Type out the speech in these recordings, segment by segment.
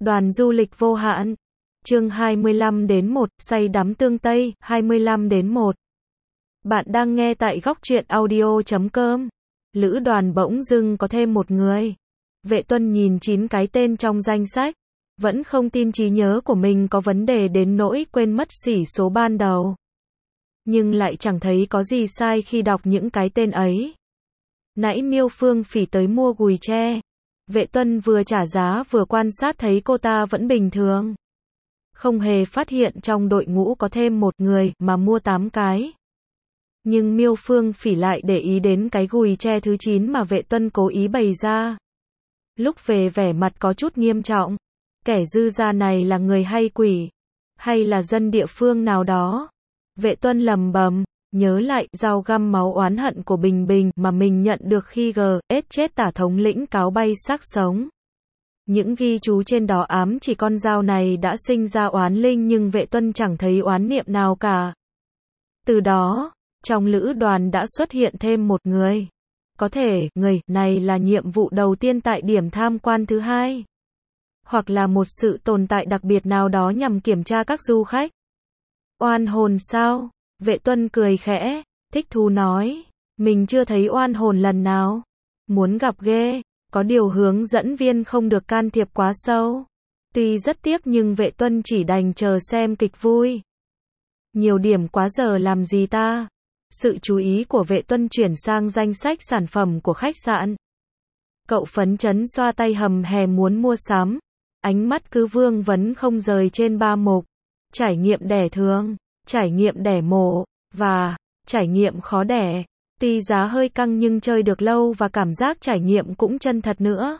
Đoàn du lịch vô hạn. Chương 25-1, say đắm tương Tây, 25-1. Bạn đang nghe tại góc truyện audio.com. Lữ đoàn bỗng dưng có thêm một người. Vệ Tuân nhìn 9 cái tên trong danh sách. Vẫn không tin trí nhớ của mình có vấn đề đến nỗi quên mất xỉ số ban đầu. Nhưng lại chẳng thấy có gì sai khi đọc những cái tên ấy. Nãy Miêu Phương Phỉ tới mua gùi tre. Vệ Tuân vừa trả giá vừa quan sát thấy cô ta vẫn bình thường. Không hề phát hiện trong đội ngũ có thêm một người mà mua 8 cái. Nhưng Miêu Phương Phỉ lại để ý đến cái gùi tre thứ 9 mà Vệ Tuân cố ý bày ra. Lúc về vẻ mặt có chút nghiêm trọng. Kẻ dư gia này là người hay quỷ? Hay là dân địa phương nào đó? Vệ Tuân lầm bầm, nhớ lại dao găm máu oán hận của Bình Bình mà mình nhận được khi GS chết tả thống lĩnh cáo bay xác sống. Những ghi chú trên đó ám chỉ con dao này đã sinh ra oán linh nhưng Vệ Tuân chẳng thấy oán niệm nào cả. Từ đó, trong lữ đoàn đã xuất hiện thêm một người. Có thể, người này là nhiệm vụ đầu tiên tại điểm tham quan thứ 2. Hoặc là một sự tồn tại đặc biệt nào đó nhằm kiểm tra các du khách. Oan hồn sao? Vệ Tuân cười khẽ, thích thú nói. Mình chưa thấy oan hồn lần nào. Muốn gặp ghê. Có điều hướng dẫn viên không được can thiệp quá sâu. Tuy rất tiếc nhưng Vệ Tuân chỉ đành chờ xem kịch vui. Nhiều điểm quá giờ làm gì ta? Sự chú ý của Vệ Tuân chuyển sang danh sách sản phẩm của khách sạn. Cậu phấn chấn xoa tay hầm hè muốn mua sắm. Ánh mắt cứ vương vấn không rời trên 3 mục. Trải nghiệm đẻ thương, trải nghiệm đẻ mổ, và trải nghiệm khó đẻ. Tuy giá hơi căng nhưng chơi được lâu và cảm giác trải nghiệm cũng chân thật nữa.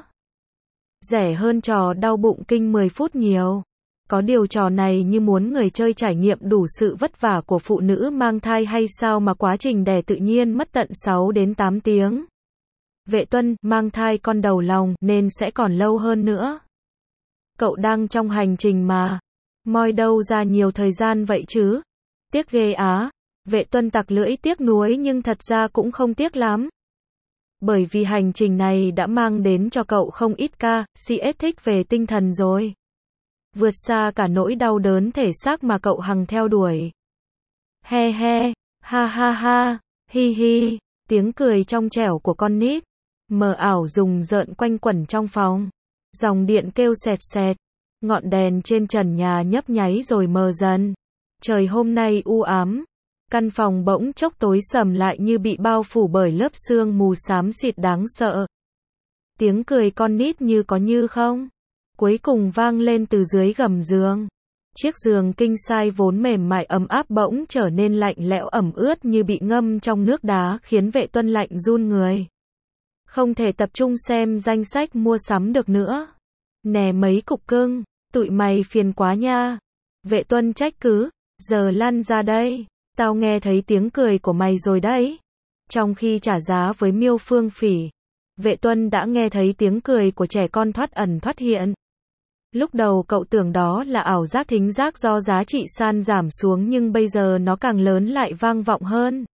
Rẻ hơn trò đau bụng kinh 10 phút nhiều. Có điều trò này như muốn người chơi trải nghiệm đủ sự vất vả của phụ nữ mang thai hay sao mà quá trình đẻ tự nhiên mất tận 6 đến 8 tiếng. Vệ Tuân, mang thai con đầu lòng nên sẽ còn lâu hơn nữa. Cậu đang trong hành trình mà. Moi đâu ra nhiều thời gian vậy chứ? Tiếc ghê á. Vệ Tuân tặc lưỡi tiếc nuối nhưng thật ra cũng không tiếc lắm. Bởi vì hành trình này đã mang đến cho cậu không ít CS thích về tinh thần rồi. Vượt xa cả nỗi đau đớn thể xác mà cậu hằng theo đuổi. He he, ha ha ha, hi hi, tiếng cười trong trẻo của con nít. Mờ ảo rùng rợn quanh quẩn trong phòng. Dòng điện kêu sẹt sẹt. Ngọn đèn trên trần nhà nhấp nháy rồi mờ dần. Trời hôm nay u ám. Căn phòng bỗng chốc tối sầm lại như bị bao phủ bởi lớp sương mù xám xịt đáng sợ. Tiếng cười con nít như có như không. Cuối cùng vang lên từ dưới gầm giường. Chiếc giường king size vốn mềm mại ấm áp bỗng trở nên lạnh lẽo ẩm ướt như bị ngâm trong nước đá khiến Vệ Tuân lạnh run người. Không thể tập trung xem danh sách mua sắm được nữa. Nè mấy cục cưng, tụi mày phiền quá nha. Vệ Tuân trách cứ, giờ lăn ra đây. Tao nghe thấy tiếng cười của mày rồi đấy. Trong khi trả giá với Miêu Phương Phỉ, Vệ Tuân đã nghe thấy tiếng cười của trẻ con thoát ẩn thoát hiện. Lúc đầu cậu tưởng đó là ảo giác thính giác do giá trị san giảm xuống nhưng bây giờ nó càng lớn lại vang vọng hơn.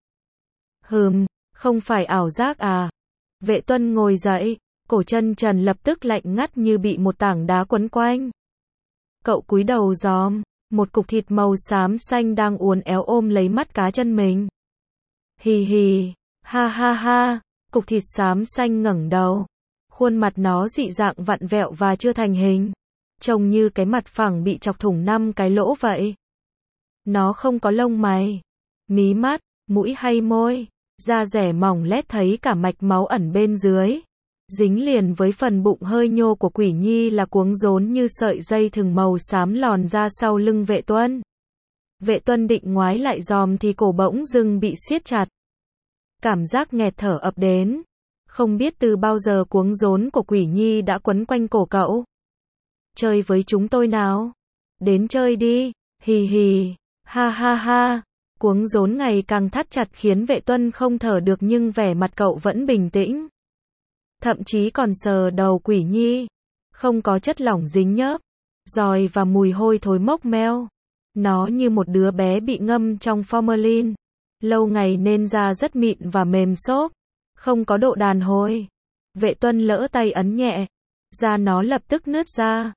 Không phải ảo giác à? Vệ Tuân ngồi dậy, cổ chân trần lập tức lạnh ngắt như bị một tảng đá quấn quanh. Cậu cúi đầu dòm, một cục thịt màu xám xanh đang uốn éo ôm lấy mắt cá chân mình. Hì hì, ha ha ha, cục thịt xám xanh ngẩng đầu. Khuôn mặt nó dị dạng vặn vẹo và chưa thành hình. Trông như cái mặt phẳng bị chọc thủng 5 cái lỗ vậy. Nó không có lông mày, mí mắt, mũi hay môi. Da dẻ mỏng lét thấy cả mạch máu ẩn bên dưới. Dính liền với phần bụng hơi nhô của Quỷ Nhi là cuống rốn như sợi dây thừng màu xám lòn ra sau lưng Vệ Tuân. Vệ Tuân định ngoái lại dòm thì cổ bỗng dưng bị siết chặt. Cảm giác nghẹt thở ập đến. Không biết từ bao giờ cuống rốn của Quỷ Nhi đã quấn quanh cổ cậu. Chơi với chúng tôi nào. Đến chơi đi, hì hì, ha ha ha. Cuống rốn ngày càng thắt chặt khiến Vệ Tuân không thở được nhưng vẻ mặt cậu vẫn bình tĩnh. Thậm chí còn sờ đầu Quỷ Nhi. Không có chất lỏng dính nhớp, giòi và mùi hôi thối mốc meo. Nó như một đứa bé bị ngâm trong formalin. Lâu ngày nên da rất mịn và mềm xốp. Không có độ đàn hồi. Vệ Tuân lỡ tay ấn nhẹ. Da nó lập tức nứt ra.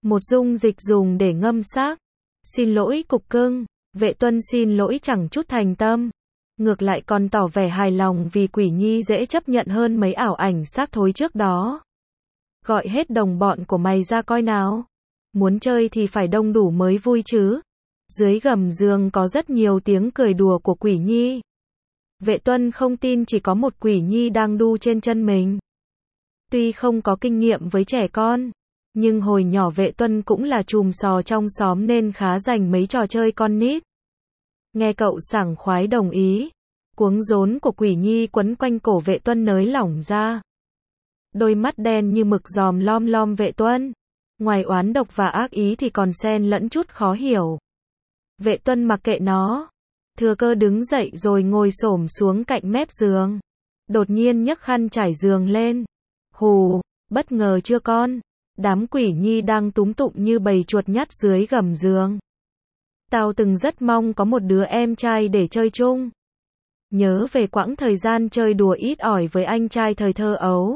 Một dung dịch dùng để ngâm xác. Xin lỗi cục cưng. Vệ Tuân xin lỗi chẳng chút thành tâm. Ngược lại còn tỏ vẻ hài lòng vì Quỷ Nhi dễ chấp nhận hơn mấy ảo ảnh xác thối trước đó. Gọi hết đồng bọn của mày ra coi nào. Muốn chơi thì phải đông đủ mới vui chứ. Dưới gầm giường có rất nhiều tiếng cười đùa của Quỷ Nhi. Vệ Tuân không tin chỉ có một Quỷ Nhi đang đu trên chân mình. Tuy không có kinh nghiệm với trẻ con, nhưng hồi nhỏ Vệ Tuân cũng là chùm sò trong xóm nên khá rành mấy trò chơi con nít. Nghe cậu sảng khoái đồng ý, cuống rốn của Quỷ Nhi quấn quanh cổ Vệ Tuân nới lỏng ra. Đôi mắt đen như mực dòm lom lom Vệ Tuân. Ngoài oán độc và ác ý thì còn xen lẫn chút khó hiểu. Vệ Tuân mặc kệ nó. Thừa cơ đứng dậy rồi ngồi xổm xuống cạnh mép giường. Đột nhiên nhấc khăn trải giường lên. Hù, bất ngờ chưa con? Đám Quỷ Nhi đang túm tụm như bầy chuột nhắt dưới gầm giường. Tao từng rất mong có một đứa em trai để chơi chung. Nhớ về quãng thời gian chơi đùa ít ỏi với anh trai thời thơ ấu.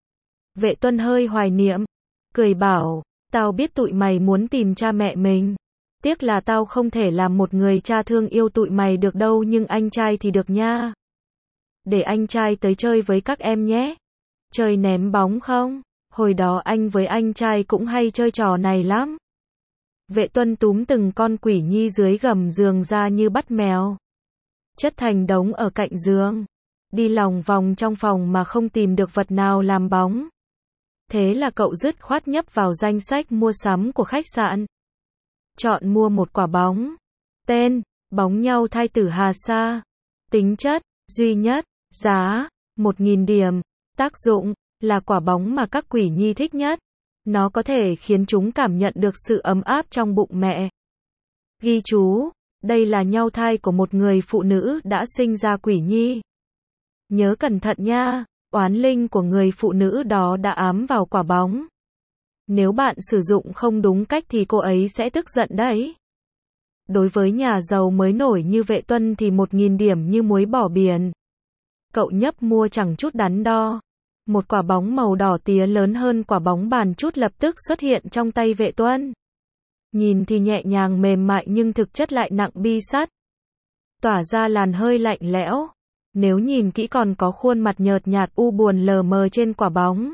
Vệ Tuân hơi hoài niệm, cười bảo, tao biết tụi mày muốn tìm cha mẹ mình. Tiếc là tao không thể làm một người cha thương yêu tụi mày được đâu, nhưng anh trai thì được nha. Để anh trai tới chơi với các em nhé. Chơi ném bóng không? Hồi đó anh với anh trai cũng hay chơi trò này lắm. Vệ Tuân túm từng con Quỷ Nhi dưới gầm giường ra như bắt mèo. Chất thành đống ở cạnh giường. Đi lòng vòng trong phòng mà không tìm được vật nào làm bóng. Thế là cậu dứt khoát nhấp vào danh sách mua sắm của khách sạn. Chọn mua một quả bóng. Tên, bóng nhau thai tử Hà Sa. Tính chất, duy nhất. Giá, 1.000 điểm. Tác dụng, là quả bóng mà các Quỷ Nhi thích nhất. Nó có thể khiến chúng cảm nhận được sự ấm áp trong bụng mẹ. Ghi chú, đây là nhau thai của một người phụ nữ đã sinh ra Quỷ Nhi. Nhớ cẩn thận nha, oán linh của người phụ nữ đó đã ám vào quả bóng. Nếu bạn sử dụng không đúng cách thì cô ấy sẽ tức giận đấy. Đối với nhà giàu mới nổi như Vệ Tuân thì 1.000 điểm như muối bỏ biển. Cậu nhấp mua chẳng chút đắn đo. Một quả bóng màu đỏ tía lớn hơn quả bóng bàn chút lập tức xuất hiện trong tay Vệ Tuân. Nhìn thì nhẹ nhàng mềm mại nhưng thực chất lại nặng bi sắt. Tỏa ra làn hơi lạnh lẽo. Nếu nhìn kỹ còn có khuôn mặt nhợt nhạt u buồn lờ mờ trên quả bóng.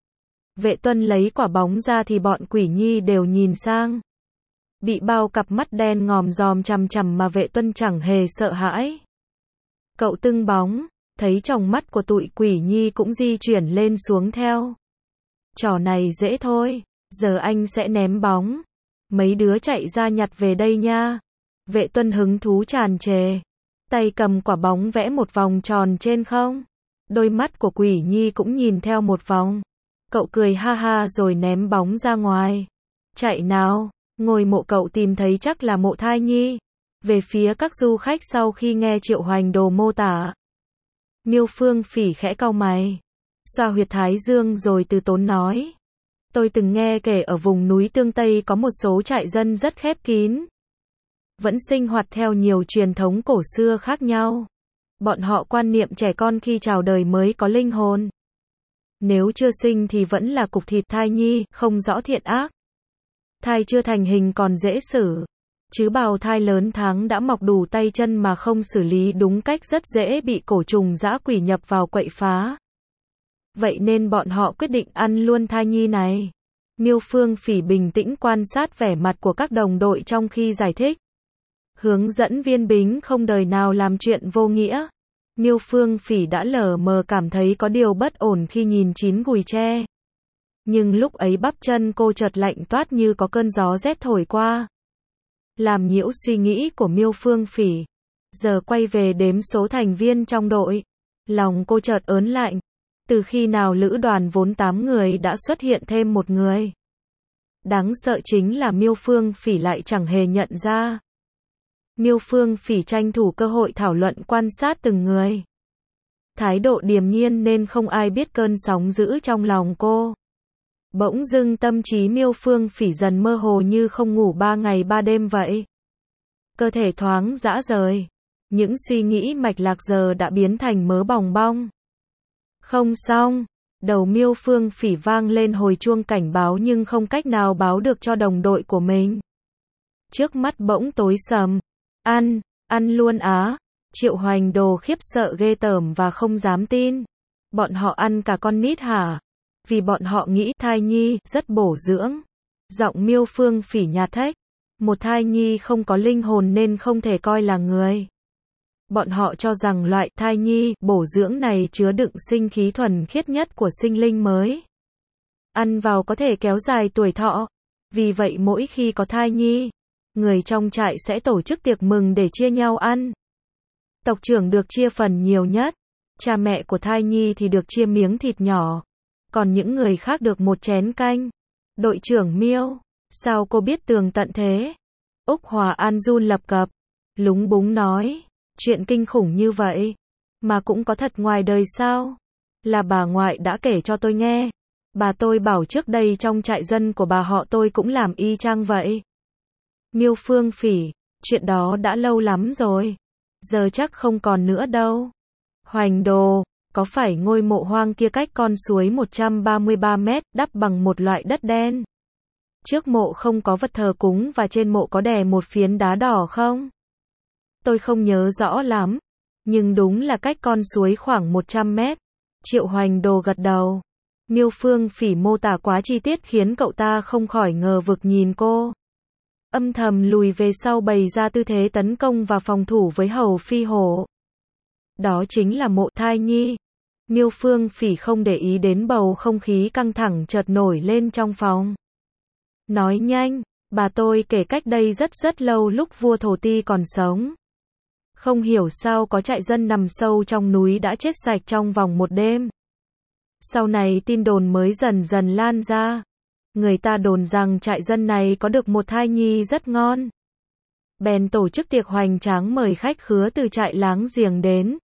Vệ Tuân lấy quả bóng ra thì bọn Quỷ Nhi đều nhìn sang. Bị bao cặp mắt đen ngòm dòm chằm chằm mà Vệ Tuân chẳng hề sợ hãi. Cậu tưng bóng, thấy tròng mắt của tụi Quỷ Nhi cũng di chuyển lên xuống theo. Trò này dễ thôi, giờ anh sẽ ném bóng. Mấy đứa chạy ra nhặt về đây nha. Vệ Tuân hứng thú tràn trề. Tay cầm quả bóng vẽ một vòng tròn trên không. Đôi mắt của Quỷ Nhi cũng nhìn theo một vòng. Cậu cười ha ha rồi ném bóng ra ngoài. Chạy nào, ngôi mộ cậu tìm thấy chắc là mộ thai nhi. Về phía các du khách sau khi nghe Triệu Hoành Đồ mô tả. Miêu Phương Phỉ khẽ cau mày. Xoa huyệt thái dương rồi từ tốn nói. Tôi từng nghe kể ở vùng núi Tương Tây có một số trại dân rất khép kín. Vẫn sinh hoạt theo nhiều truyền thống cổ xưa khác nhau. Bọn họ quan niệm trẻ con khi chào đời mới có linh hồn. Nếu chưa sinh thì vẫn là cục thịt thai nhi, không rõ thiện ác. Thai chưa thành hình còn dễ xử. Chứ bào thai lớn tháng đã mọc đủ tay chân mà không xử lý đúng cách rất dễ bị cổ trùng dã quỷ nhập vào quậy phá. Vậy nên bọn họ quyết định ăn luôn thai nhi này. Miêu Phương Phỉ bình tĩnh quan sát vẻ mặt của các đồng đội trong khi giải thích. Hướng dẫn viên Bính không đời nào làm chuyện vô nghĩa. Miêu Phương Phỉ đã lờ mờ cảm thấy có điều bất ổn khi nhìn chín gùi tre. Nhưng lúc ấy bắp chân cô chợt lạnh toát như có cơn gió rét thổi qua. Làm nhiễu suy nghĩ của Miêu Phương Phỉ. Giờ quay về đếm số thành viên trong đội. Lòng cô chợt ớn lạnh. Từ khi nào lữ đoàn vốn 8 người đã xuất hiện thêm một người. Đáng sợ chính là Miêu Phương Phỉ lại chẳng hề nhận ra. Miêu Phương Phỉ tranh thủ cơ hội thảo luận quan sát từng người. Thái độ điềm nhiên nên không ai biết cơn sóng dữ trong lòng cô. Bỗng dưng tâm trí Miêu Phương Phỉ dần mơ hồ như không ngủ 3 ngày 3 đêm vậy. Cơ thể thoáng rã rời. Những suy nghĩ mạch lạc giờ đã biến thành mớ bòng bong. Không xong. Đầu Miêu Phương Phỉ vang lên hồi chuông cảnh báo nhưng không cách nào báo được cho đồng đội của mình. Trước mắt bỗng tối sầm. Ăn luôn á. Triệu Hoành Đồ khiếp sợ ghê tởm và không dám tin. Bọn họ ăn cả con nít hả? Vì bọn họ nghĩ thai nhi rất bổ dưỡng. Giọng Miêu Phương Phỉ nhạt thách. Một thai nhi không có linh hồn nên không thể coi là người. Bọn họ cho rằng loại thai nhi bổ dưỡng này chứa đựng sinh khí thuần khiết nhất của sinh linh mới. Ăn vào có thể kéo dài tuổi thọ. Vì vậy mỗi khi có thai nhi, người trong trại sẽ tổ chức tiệc mừng để chia nhau ăn. Tộc trưởng được chia phần nhiều nhất. Cha mẹ của thai nhi thì được chia miếng thịt nhỏ. Còn những người khác được một chén canh. Đội trưởng Miêu, sao cô biết tường tận thế? Úc Hòa An run lập cập, lúng búng nói, chuyện kinh khủng như vậy, mà cũng có thật ngoài đời sao? Là bà ngoại đã kể cho tôi nghe. Bà tôi bảo trước đây trong trại dân của bà họ tôi cũng làm y chang vậy. Miêu Phương Phỉ, chuyện đó đã lâu lắm rồi. Giờ chắc không còn nữa đâu. Hoành Đồ, có phải ngôi mộ hoang kia cách con suối 133 mét, đắp bằng một loại đất đen? Trước mộ không có vật thờ cúng và trên mộ có đè một phiến đá đỏ không? Tôi không nhớ rõ lắm, nhưng đúng là cách con suối khoảng 100 mét. Triệu Hoành Đồ gật đầu. Miêu Phương Phỉ mô tả quá chi tiết khiến cậu ta không khỏi ngờ vực nhìn cô. Âm thầm lùi về sau bày ra tư thế tấn công và phòng thủ với Hầu Phi Hổ. Đó chính là mộ thai nhi. Miêu Phương Phỉ không để ý đến bầu không khí căng thẳng chợt nổi lên trong phòng. Nói nhanh, bà tôi kể cách đây rất lâu lúc vua Thổ Ti còn sống. Không hiểu sao có trại dân nằm sâu trong núi đã chết sạch trong vòng một đêm. Sau này tin đồn mới dần dần lan ra. Người ta đồn rằng trại dân này có được một thai nhi rất ngon. Bèn tổ chức tiệc hoành tráng mời khách khứa từ trại láng giềng đến.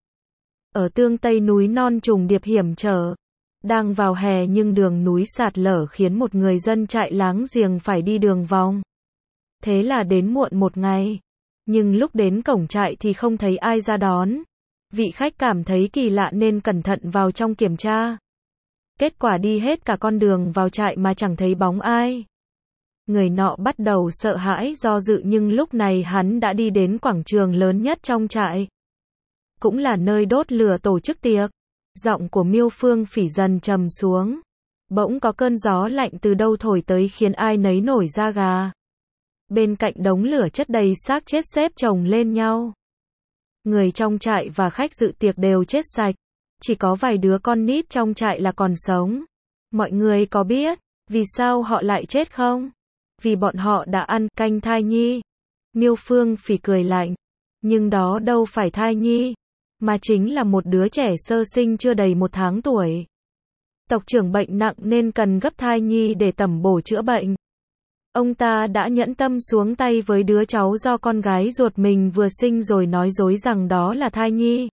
Ở tương tây núi non trùng điệp hiểm trở. Đang vào hè nhưng đường núi sạt lở khiến một người dân trại láng giềng phải đi đường vòng. Thế là đến muộn một ngày. Nhưng lúc đến cổng trại thì không thấy ai ra đón. Vị khách cảm thấy kỳ lạ nên cẩn thận vào trong kiểm tra. Kết quả đi hết cả con đường vào trại mà chẳng thấy bóng ai. Người nọ bắt đầu sợ hãi do dự nhưng lúc này hắn đã đi đến quảng trường lớn nhất trong trại. Cũng là nơi đốt lửa tổ chức tiệc. Giọng của Miêu Phương Phỉ dần trầm xuống. Bỗng có cơn gió lạnh từ đâu thổi tới khiến ai nấy nổi da gà. Bên cạnh đống lửa chất đầy xác chết xếp chồng lên nhau. Người trong trại và khách dự tiệc đều chết sạch. Chỉ có vài đứa con nít trong trại là còn sống. Mọi người có biết vì sao họ lại chết không? Vì bọn họ đã ăn canh thai nhi. Miêu Phương Phỉ cười lạnh. Nhưng đó đâu phải thai nhi, mà chính là một đứa trẻ sơ sinh chưa đầy 1 tháng tuổi. Tộc trưởng bệnh nặng nên cần gấp thai nhi để tẩm bổ chữa bệnh. Ông ta đã nhẫn tâm xuống tay với đứa cháu do con gái ruột mình vừa sinh rồi nói dối rằng đó là thai nhi.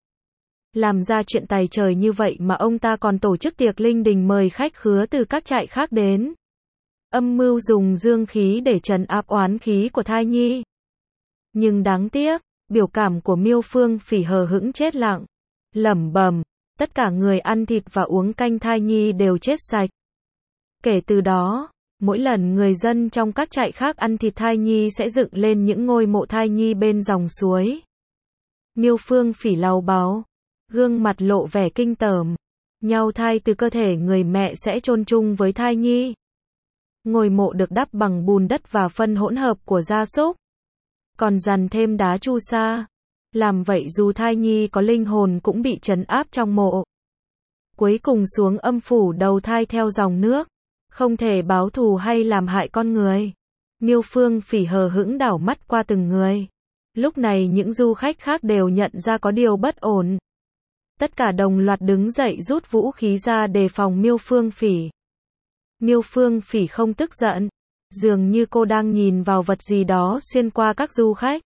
Làm ra chuyện tày trời như vậy mà ông ta còn tổ chức tiệc linh đình mời khách khứa từ các trại khác đến. Âm mưu dùng dương khí để trấn áp oán khí của thai nhi. Nhưng đáng tiếc, biểu cảm của Miêu Phương Phỉ hờ hững chết lặng. Lẩm bẩm, tất cả người ăn thịt và uống canh thai nhi đều chết sạch. Kể từ đó, mỗi lần người dân trong các trại khác ăn thịt thai nhi sẽ dựng lên những ngôi mộ thai nhi bên dòng suối. Miêu Phương Phỉ lau báu, gương mặt lộ vẻ kinh tởm. Nhau thai từ cơ thể người mẹ sẽ chôn chung với thai nhi. Ngôi mộ được đắp bằng bùn đất và phân hỗn hợp của gia súc. Còn dằn thêm đá chu sa. Làm vậy dù thai nhi có linh hồn cũng bị trấn áp trong mộ. Cuối cùng xuống âm phủ đầu thai theo dòng nước. Không thể báo thù hay làm hại con người. Miêu Phương Phỉ hờ hững đảo mắt qua từng người. Lúc này những du khách khác đều nhận ra có điều bất ổn. Tất cả đồng loạt đứng dậy rút vũ khí ra đề phòng Miêu Phương Phỉ. Miêu Phương Phỉ không tức giận. Dường như cô đang nhìn vào vật gì đó xuyên qua các du khách.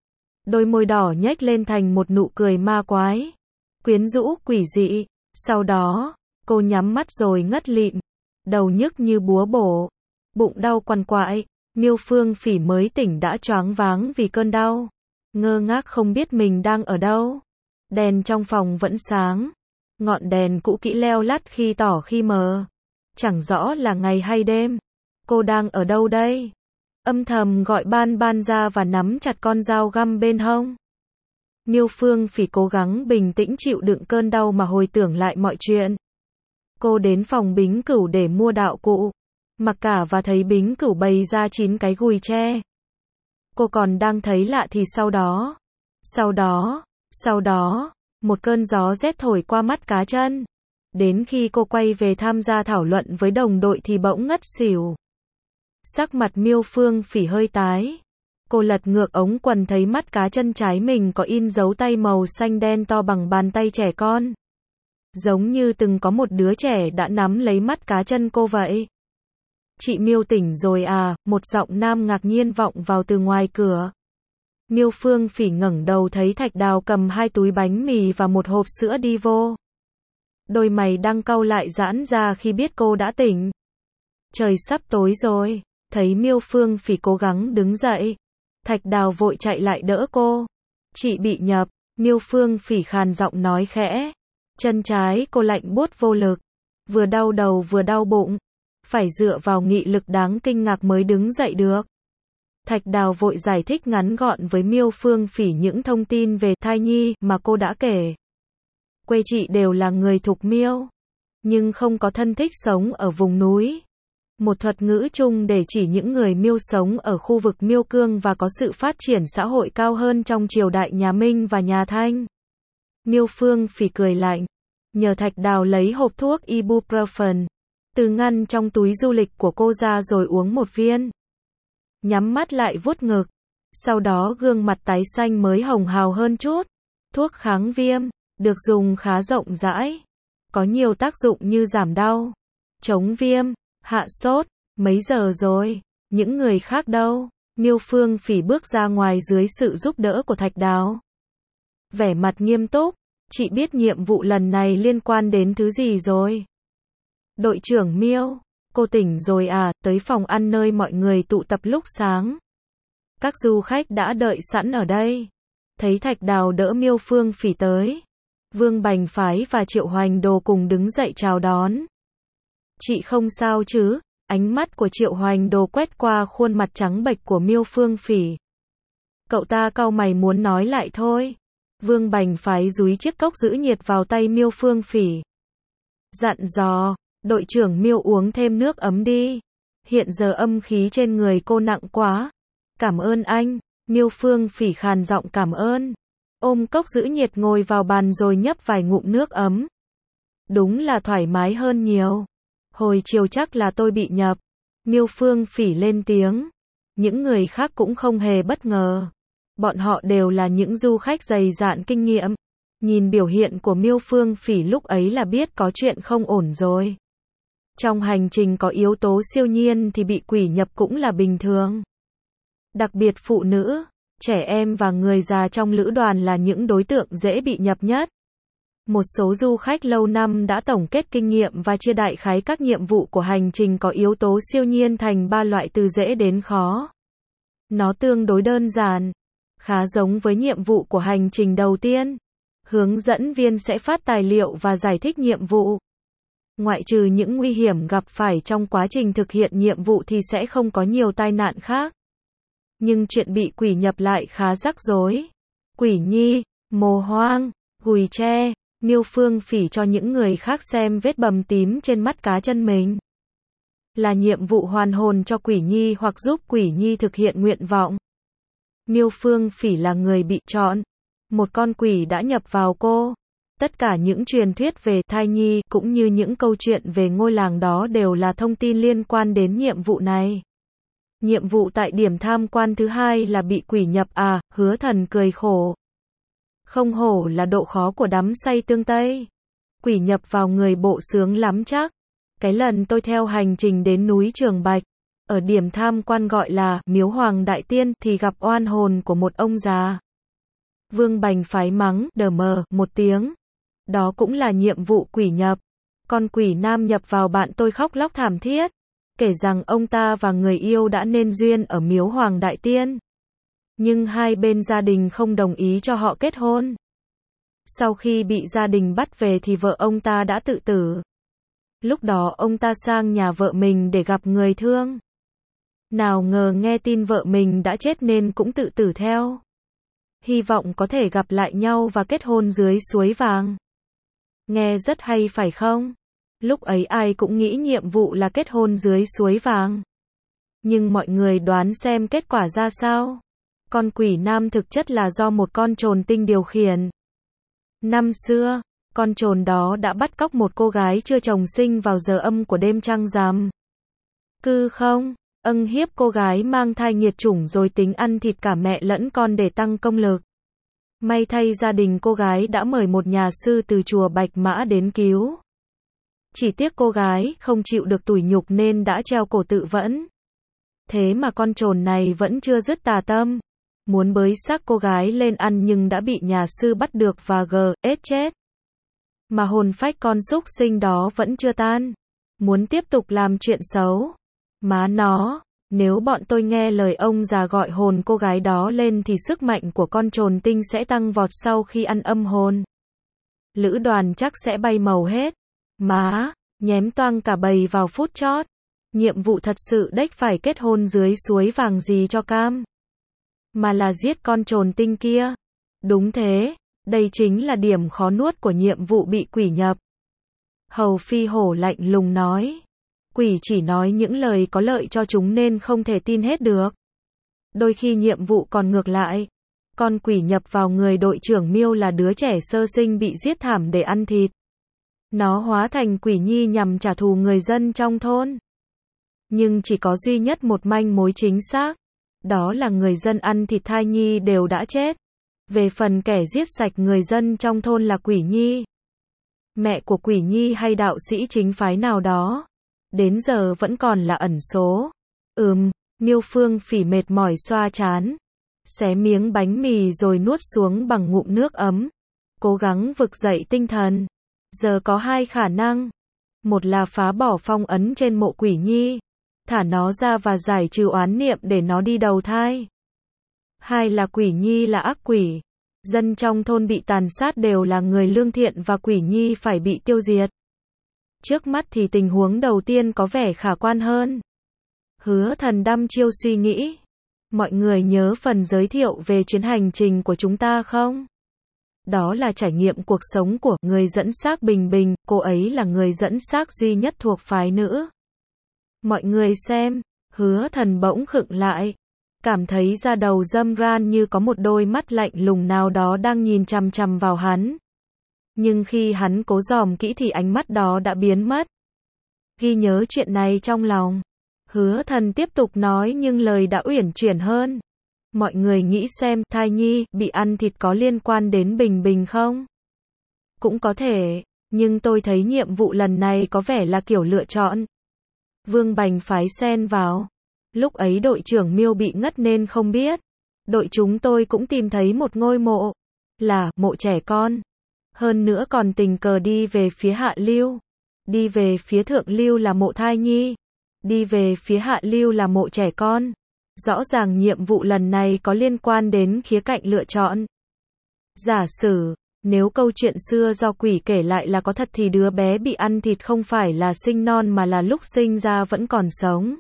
Đôi môi đỏ nhếch lên thành một nụ cười ma quái. Quyến rũ quỷ dị. Sau đó, cô nhắm mắt rồi ngất lịm. Đầu nhức như búa bổ. Bụng đau quằn quại. Miêu Phương Phỉ mới tỉnh đã choáng váng vì cơn đau. Ngơ ngác không biết mình đang ở đâu. Đèn trong phòng vẫn sáng. Ngọn đèn cũ kỹ leo lắt khi tỏ khi mờ. Chẳng rõ là ngày hay đêm. Cô đang ở đâu đây? Âm thầm gọi Ban Ban ra và nắm chặt con dao găm bên hông. Miêu Phương Phỉ cố gắng bình tĩnh chịu đựng cơn đau mà hồi tưởng lại mọi chuyện. Cô đến phòng Bính Cửu để mua đạo cụ. Mặc cả và thấy Bính Cửu bày ra 9 cái gùi tre. Cô còn đang thấy lạ thì sau đó, một cơn gió rét thổi qua mắt cá chân. Đến khi cô quay về tham gia thảo luận với đồng đội thì bỗng ngất xỉu. Sắc mặt Miêu Phương Phỉ hơi tái. Cô lật ngược ống quần thấy mắt cá chân trái mình có in dấu tay màu xanh đen to bằng bàn tay trẻ con. Giống như từng có một đứa trẻ đã nắm lấy mắt cá chân cô vậy. Chị Miêu tỉnh rồi à, một giọng nam ngạc nhiên vọng vào từ ngoài cửa. Miêu Phương Phỉ ngẩng đầu thấy Thạch Đào cầm 2 túi bánh mì và một hộp sữa đi vô. Đôi mày đang cau lại giãn ra khi biết cô đã tỉnh. Trời sắp tối rồi, thấy Miêu Phương Phỉ cố gắng đứng dậy. Thạch Đào vội chạy lại đỡ cô. Chị bị nhập, Miêu Phương Phỉ khàn giọng nói khẽ. Chân trái cô lạnh buốt vô lực, vừa đau đầu vừa đau bụng. Phải dựa vào nghị lực đáng kinh ngạc mới đứng dậy được. Thạch Đào vội giải thích ngắn gọn với Miêu Phương Phỉ những thông tin về thai nhi mà cô đã kể. Quê chị đều là người Thục Miêu, nhưng không có thân thích sống ở vùng núi. Một thuật ngữ chung để chỉ những người Miêu sống ở khu vực Miêu Cương và có sự phát triển xã hội cao hơn trong triều đại nhà Minh và nhà Thanh. Miêu Phương Phỉ cười lạnh, nhờ Thạch Đào lấy hộp thuốc ibuprofen từ ngăn trong túi du lịch của cô ra rồi uống một viên. Nhắm mắt lại vuốt ngực. Sau đó gương mặt tái xanh mới hồng hào hơn chút. Thuốc kháng viêm, được dùng khá rộng rãi. Có nhiều tác dụng như giảm đau, chống viêm, hạ sốt. Mấy giờ rồi? Những người khác đâu? Miêu Phương Phỉ bước ra ngoài dưới sự giúp đỡ của Thạch Đào. Vẻ mặt nghiêm túc. Chị biết nhiệm vụ lần này liên quan đến thứ gì rồi? Đội trưởng Miêu, cô tỉnh rồi à? Tới phòng ăn nơi mọi người tụ tập lúc sáng. Các du khách đã đợi sẵn ở đây. Thấy Thạch Đào đỡ Miêu Phương Phỉ tới. Vương Bành Phái và Triệu Hoành Đồ cùng đứng dậy chào đón. Chị không sao chứ? Ánh mắt của Triệu Hoành Đồ quét qua khuôn mặt trắng bệch của Miêu Phương Phỉ. Cậu ta cau mày muốn nói lại thôi. Vương Bành Phái dúi chiếc cốc giữ nhiệt vào tay Miêu Phương Phỉ. Dặn dò, đội trưởng Miêu uống thêm nước ấm đi. Hiện giờ âm khí trên người cô nặng quá. Cảm ơn anh. Miêu Phương Phỉ khàn giọng cảm ơn. Ôm cốc giữ nhiệt ngồi vào bàn rồi nhấp vài ngụm nước ấm. Đúng là thoải mái hơn nhiều. Hồi chiều chắc là tôi bị nhập. Miêu Phương Phỉ lên tiếng. Những người khác cũng không hề bất ngờ. Bọn họ đều là những du khách dày dạn kinh nghiệm. Nhìn biểu hiện của Miêu Phương Phỉ lúc ấy là biết có chuyện không ổn rồi. Trong hành trình có yếu tố siêu nhiên thì bị quỷ nhập cũng là bình thường. Đặc biệt phụ nữ, trẻ em và người già trong lữ đoàn là những đối tượng dễ bị nhập nhất. Một số du khách lâu năm đã tổng kết kinh nghiệm và chia đại khái các nhiệm vụ của hành trình có yếu tố siêu nhiên thành 3 loại từ dễ đến khó. Nó tương đối đơn giản, khá giống với nhiệm vụ của hành trình đầu tiên. Hướng dẫn viên sẽ phát tài liệu và giải thích nhiệm vụ. Ngoại trừ những nguy hiểm gặp phải trong quá trình thực hiện nhiệm vụ thì sẽ không có nhiều tai nạn khác. Nhưng chuyện bị quỷ nhập lại khá rắc rối. Quỷ nhi, mồ hoang, gùi tre. Miêu Phương Phỉ cho những người khác xem vết bầm tím trên mắt cá chân mình. Là nhiệm vụ hoàn hồn cho quỷ nhi hoặc giúp quỷ nhi thực hiện nguyện vọng. Miêu Phương Phỉ là người bị chọn. Một con quỷ đã nhập vào cô. Tất cả những truyền thuyết về thai nhi cũng như những câu chuyện về ngôi làng đó đều là thông tin liên quan đến nhiệm vụ này. Nhiệm vụ tại điểm tham quan thứ 2 là bị quỷ nhập à? Hứa Thần cười khổ. Không hổ là độ khó của đắm say tương Tây. Quỷ nhập vào người bộ sướng lắm chắc. Cái lần tôi theo hành trình đến núi Trường Bạch, ở điểm tham quan gọi là Miếu Hoàng Đại Tiên thì gặp oan hồn của một ông già. Vương Bành Phái mắng đờ mờ một tiếng. Đó cũng là nhiệm vụ quỷ nhập. Con quỷ nam nhập vào bạn tôi khóc lóc thảm thiết. Kể rằng ông ta và người yêu đã nên duyên ở Miếu Hoàng Đại Tiên. Nhưng hai bên gia đình không đồng ý cho họ kết hôn. Sau khi bị gia đình bắt về thì vợ ông ta đã tự tử. Lúc đó ông ta sang nhà vợ mình để gặp người thương. Nào ngờ nghe tin vợ mình đã chết nên cũng tự tử theo. Hy vọng có thể gặp lại nhau và kết hôn dưới suối vàng. Nghe rất hay phải không? Lúc ấy ai cũng nghĩ nhiệm vụ là kết hôn dưới suối vàng. Nhưng mọi người đoán xem kết quả ra sao? Con quỷ nam thực chất là do một con trồn tinh điều khiển. Năm xưa, con trồn đó đã bắt cóc một cô gái chưa chồng sinh vào giờ âm của đêm trăng rằm. Cư không, hiếp cô gái mang thai nghiệt chủng rồi tính ăn thịt cả mẹ lẫn con để tăng công lực. May thay gia đình cô gái đã mời một nhà sư từ chùa Bạch Mã đến cứu. Chỉ tiếc cô gái không chịu được tủi nhục nên đã treo cổ tự vẫn. Thế mà con trồn này vẫn chưa dứt tà tâm. Muốn bới xác cô gái lên ăn nhưng đã bị nhà sư bắt được và chết. Mà hồn phách con súc sinh đó vẫn chưa tan. Muốn tiếp tục làm chuyện xấu. Má nó, nếu bọn tôi nghe lời ông già gọi hồn cô gái đó lên thì sức mạnh của con trồn tinh sẽ tăng vọt sau khi ăn âm hồn. Lữ đoàn chắc sẽ bay màu hết. Má, nhém toang cả bầy vào phút chót. Nhiệm vụ thật sự đếch phải kết hôn dưới suối vàng gì cho cam. Mà là giết con trồn tinh kia. Đúng thế, đây chính là điểm khó nuốt của nhiệm vụ bị quỷ nhập. Hầu Phi Hổ lạnh lùng nói. Quỷ chỉ nói những lời có lợi cho chúng nên không thể tin hết được. Đôi khi nhiệm vụ còn ngược lại. Con quỷ nhập vào người đội trưởng Miêu là đứa trẻ sơ sinh bị giết thảm để ăn thịt. Nó hóa thành quỷ nhi nhằm trả thù người dân trong thôn. Nhưng chỉ có duy nhất một manh mối chính xác. Đó là người dân ăn thịt thai nhi đều đã chết. Về phần kẻ giết sạch người dân trong thôn là quỷ nhi. Mẹ của quỷ nhi hay đạo sĩ chính phái nào đó. Đến giờ vẫn còn là ẩn số. Miêu Phương Phỉ mệt mỏi xoa trán. Xé miếng bánh mì rồi nuốt xuống bằng ngụm nước ấm. Cố gắng vực dậy tinh thần. Giờ có hai khả năng. Một là phá bỏ phong ấn trên mộ quỷ nhi. Thả nó ra và giải trừ oán niệm để nó đi đầu thai. Hai là quỷ nhi là ác quỷ. Dân trong thôn bị tàn sát đều là người lương thiện và quỷ nhi phải bị tiêu diệt. Trước mắt thì tình huống đầu tiên có vẻ khả quan hơn. Hứa Thần đăm chiêu suy nghĩ. Mọi người nhớ phần giới thiệu về chuyến hành trình của chúng ta không? Đó là trải nghiệm cuộc sống của người dẫn xác Bình Bình, cô ấy là người dẫn xác duy nhất thuộc phái nữ. Mọi người xem, Hứa Thần bỗng khựng lại. Cảm thấy da đầu râm ran như có một đôi mắt lạnh lùng nào đó đang nhìn chằm chằm vào hắn. Nhưng khi hắn cố dòm kỹ thì ánh mắt đó đã biến mất. Ghi nhớ chuyện này trong lòng. Hứa Thần tiếp tục nói nhưng lời đã uyển chuyển hơn. Mọi người nghĩ xem, thai nhi bị ăn thịt có liên quan đến Bình Bình không? Cũng có thể, nhưng tôi thấy nhiệm vụ lần này có vẻ là kiểu lựa chọn. Vương Bành phái xen vào. Lúc ấy đội trưởng Miêu bị ngất nên không biết. Đội chúng tôi cũng tìm thấy một ngôi mộ. Là mộ trẻ con. Hơn nữa còn tình cờ đi về phía hạ lưu. Đi về phía thượng lưu là mộ thai nhi. Đi về phía hạ lưu là mộ trẻ con. Rõ ràng nhiệm vụ lần này có liên quan đến khía cạnh lựa chọn. Giả sử, nếu câu chuyện xưa do quỷ kể lại là có thật thì đứa bé bị ăn thịt không phải là sinh non mà là lúc sinh ra vẫn còn sống.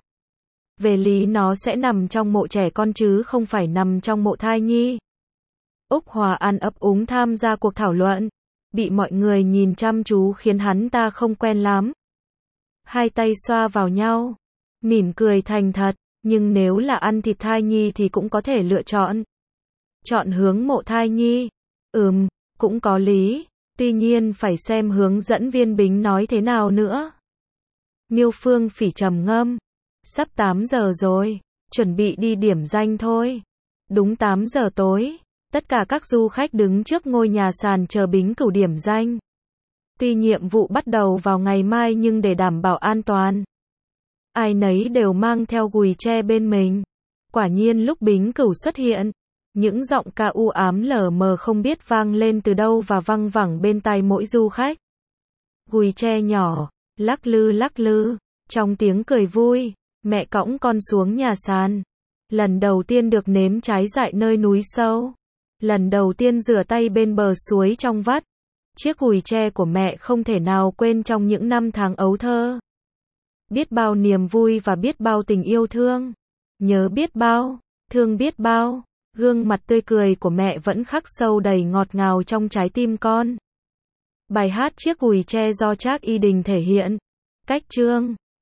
Về lý nó sẽ nằm trong mộ trẻ con chứ không phải nằm trong mộ thai nhi. Úc Hòa An ấp úng tham gia cuộc thảo luận. Bị mọi người nhìn chăm chú khiến hắn ta không quen lắm. Hai tay xoa vào nhau. Mỉm cười thành thật. Nhưng nếu là ăn thịt thai nhi thì cũng có thể lựa chọn. Chọn hướng mộ thai nhi. Cũng có lý. Tuy nhiên phải xem hướng dẫn viên Bính nói thế nào nữa. Miêu Phương Phỉ trầm ngâm. Sắp 8 giờ rồi. Chuẩn bị đi điểm danh thôi. Đúng 8 giờ tối. Tất cả các du khách đứng trước ngôi nhà sàn chờ Bính Cửu điểm danh. Tuy nhiệm vụ bắt đầu vào ngày mai nhưng để đảm bảo an toàn. Ai nấy đều mang theo gùi tre bên mình. Quả nhiên lúc Bính Cửu xuất hiện, những giọng ca u ám lờ mờ không biết vang lên từ đâu và văng vẳng bên tai mỗi du khách. Gùi tre nhỏ, lắc lư, trong tiếng cười vui, mẹ cõng con xuống nhà sàn. Lần đầu tiên được nếm trái dại nơi núi sâu. Lần đầu tiên rửa tay bên bờ suối trong vắt. Chiếc gùi tre của mẹ không thể nào quên trong những năm tháng ấu thơ. Biết bao niềm vui và biết bao tình yêu thương. Nhớ biết bao, thương biết bao. Gương mặt tươi cười của mẹ vẫn khắc sâu đầy ngọt ngào trong trái tim con. Bài hát Chiếc gùi tre do Trác Y Đình thể hiện. Cách chương